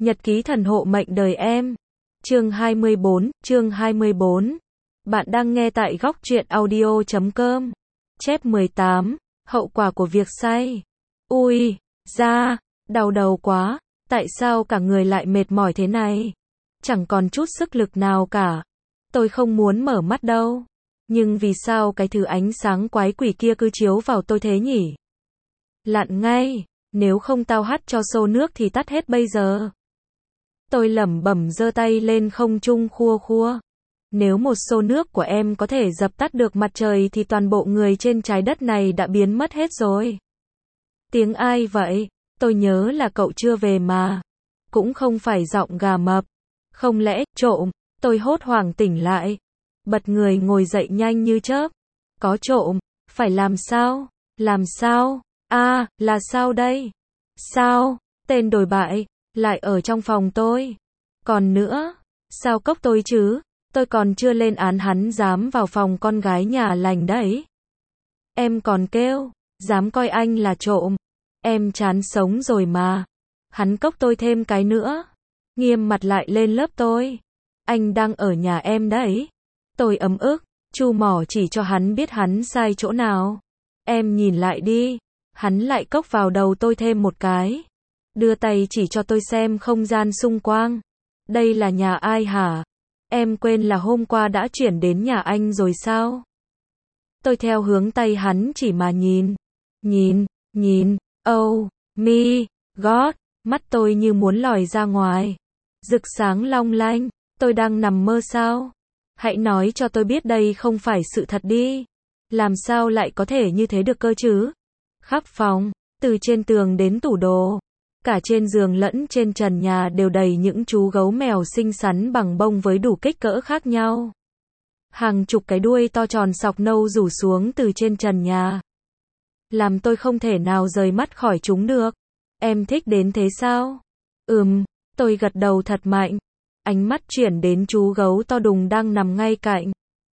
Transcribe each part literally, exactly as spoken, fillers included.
Nhật ký thần hộ mệnh đời em. Chương hai mươi bốn, chương hai mươi bốn. Bạn đang nghe tại góc truyện audio chấm com. Chép mười tám, hậu quả của việc say. Ui, da, đau đầu quá, tại sao cả người lại mệt mỏi thế này? Chẳng còn chút sức lực nào cả. Tôi không muốn mở mắt đâu. Nhưng vì sao cái thứ ánh sáng quái quỷ kia cứ chiếu vào tôi thế nhỉ? Lặn ngay, nếu không tao hắt cho xô nước thì tắt hết bây giờ. Tôi lẩm bẩm giơ tay lên không trung khua khua. Nếu một xô nước của em có thể dập tắt được mặt trời thì toàn bộ người trên trái đất này đã biến mất hết rồi. Tiếng ai vậy? Tôi nhớ là cậu chưa về mà. Cũng không phải giọng gà mập. Không lẽ, trộm? Tôi hốt hoảng tỉnh lại. Bật người ngồi dậy nhanh như chớp. Có trộm? Phải làm sao? Làm sao? À, là sao đây? Sao? Tên đồi bại lại ở trong phòng tôi. Còn nữa, sao cốc tôi chứ? Tôi còn chưa lên án hắn dám vào phòng con gái nhà lành đấy. Em còn kêu, dám coi anh là trộm. Em chán sống rồi mà. Hắn cốc tôi thêm cái nữa. Nghiêm mặt lại lên lớp tôi. Anh đang ở nhà em đấy. Tôi ấm ức, chu mỏ chỉ cho hắn biết hắn sai chỗ nào. Em nhìn lại đi. Hắn lại cốc vào đầu tôi thêm một cái. Đưa tay chỉ cho tôi xem không gian xung quanh. Đây là nhà ai hả? Em quên là hôm qua đã chuyển đến nhà anh rồi sao? Tôi theo hướng tay hắn chỉ mà nhìn. Nhìn, nhìn, oh, me, God, mắt tôi như muốn lòi ra ngoài. Rực sáng long lanh, tôi đang nằm mơ sao? Hãy nói cho tôi biết đây không phải sự thật đi. Làm sao lại có thể như thế được cơ chứ? Khắp phòng, từ trên tường đến tủ đồ. Cả trên giường lẫn trên trần nhà đều đầy những chú gấu mèo xinh xắn bằng bông với đủ kích cỡ khác nhau. Hàng chục cái đuôi to tròn sọc nâu rủ xuống từ trên trần nhà. Làm tôi không thể nào rời mắt khỏi chúng được. Em thích đến thế sao? Ừm, tôi gật đầu thật mạnh. Ánh mắt chuyển đến chú gấu to đùng đang nằm ngay cạnh.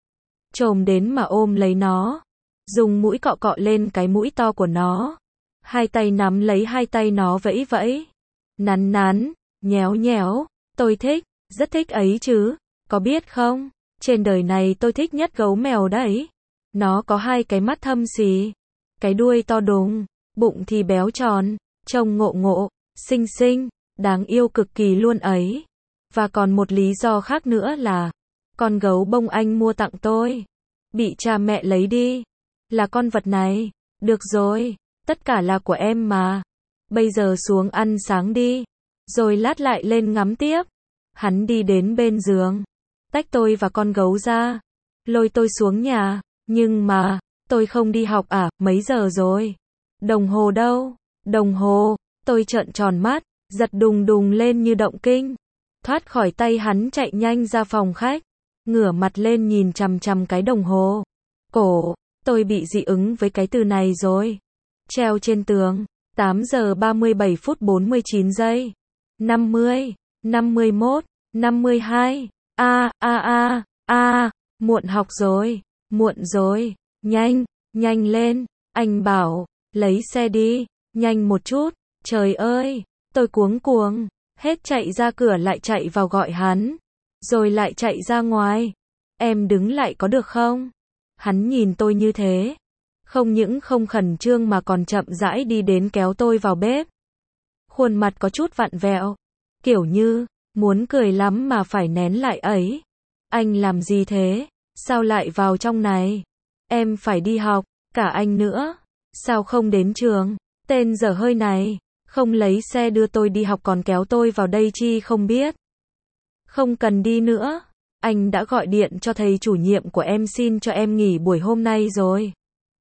Chồm đến mà ôm lấy nó. Dùng mũi cọ cọ lên cái mũi to của nó. Hai tay nắm lấy hai tay nó vẫy vẫy. Nắn nắn, nhéo nhéo. Tôi thích, rất thích ấy chứ. Có biết không? Trên đời này tôi thích nhất gấu mèo đấy. Nó có hai cái mắt thâm xì. Cái đuôi to đùng. Bụng thì béo tròn. Trông ngộ ngộ, xinh xinh, đáng yêu cực kỳ luôn ấy. Và còn một lý do khác nữa là con gấu bông anh mua tặng tôi. Bị cha mẹ lấy đi. Là con vật này. Được rồi. Tất cả là của em mà. Bây giờ xuống ăn sáng đi. Rồi lát lại lên ngắm tiếp. Hắn đi đến bên giường. Tách tôi và con gấu ra. Lôi tôi xuống nhà. Nhưng mà, tôi không đi học à, mấy giờ rồi? Đồng hồ đâu? Đồng hồ. Tôi trợn tròn mắt. Giật đùng đùng lên như động kinh. Thoát khỏi tay hắn chạy nhanh ra phòng khách. Ngửa mặt lên nhìn chằm chằm cái đồng hồ. Cổ, tôi bị dị ứng với cái từ này rồi. Treo trên tường, tám giờ ba mươi bảy phút bốn mươi chín giây. năm mươi, năm mươi mốt, năm mươi hai. A a a a, muộn học rồi, muộn rồi. Nhanh, nhanh lên, anh bảo, lấy xe đi, nhanh một chút. Trời ơi, tôi cuống cuồng, hết chạy ra cửa lại chạy vào gọi hắn, rồi lại chạy ra ngoài. Em đứng lại có được không? Hắn nhìn tôi như thế. Không những không khẩn trương mà còn chậm rãi đi đến kéo tôi vào bếp. Khuôn mặt có chút vặn vẹo. Kiểu như, muốn cười lắm mà phải nén lại ấy. Anh làm gì thế? Sao lại vào trong này? Em phải đi học, cả anh nữa. Sao không đến trường? Tên dở hơi này, không lấy xe đưa tôi đi học còn kéo tôi vào đây chi không biết. Không cần đi nữa. Anh đã gọi điện cho thầy chủ nhiệm của em xin cho em nghỉ buổi hôm nay rồi.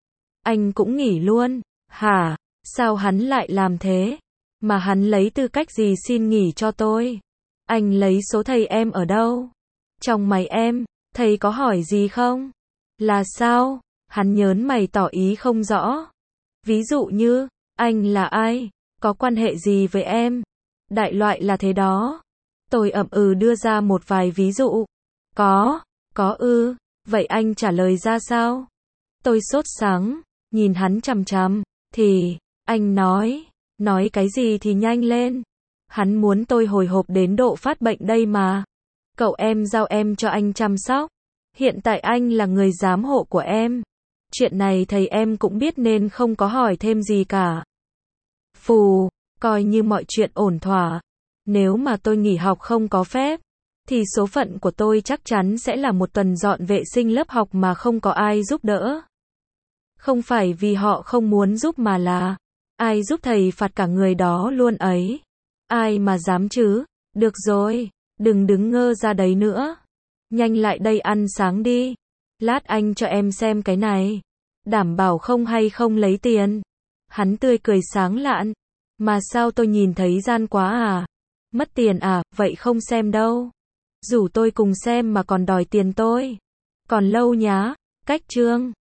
Anh cũng nghỉ luôn. Hả? Sao hắn lại làm thế? Mà hắn lấy tư cách gì xin nghỉ cho tôi? Anh lấy số thầy em ở đâu? Trong máy em, thầy có hỏi gì không? Là sao? Hắn nhớn mày tỏ ý không rõ. Ví dụ như, anh là ai? Có quan hệ gì với em? Đại loại là thế đó. Tôi ậm ừ đưa ra một vài ví dụ. Có, có ư, vậy anh trả lời ra sao? Tôi sốt sắng, nhìn hắn chằm chằm, thì, anh nói, nói cái gì thì nhanh lên. Hắn muốn tôi hồi hộp đến độ phát bệnh đây mà. Cậu em giao em cho anh chăm sóc. Hiện tại anh là người giám hộ của em. Chuyện này thầy em cũng biết nên không có hỏi thêm gì cả. Phù, coi như mọi chuyện ổn thỏa. Nếu mà tôi nghỉ học không có phép, thì số phận của tôi chắc chắn sẽ là một tuần dọn vệ sinh lớp học mà không có ai giúp đỡ. Không phải vì họ không muốn giúp mà là, ai giúp thầy phạt cả người đó luôn ấy. Ai mà dám chứ? Được rồi, đừng đứng ngơ ra đấy nữa. Nhanh lại đây ăn sáng đi. Lát anh cho em xem cái này. Đảm bảo không hay không lấy tiền. Hắn tươi cười sáng lạn. Mà sao tôi nhìn thấy gian quá à? Mất tiền à? Vậy không xem đâu. Rủ tôi cùng xem mà còn đòi tiền tôi. Còn lâu nhá. Cách chương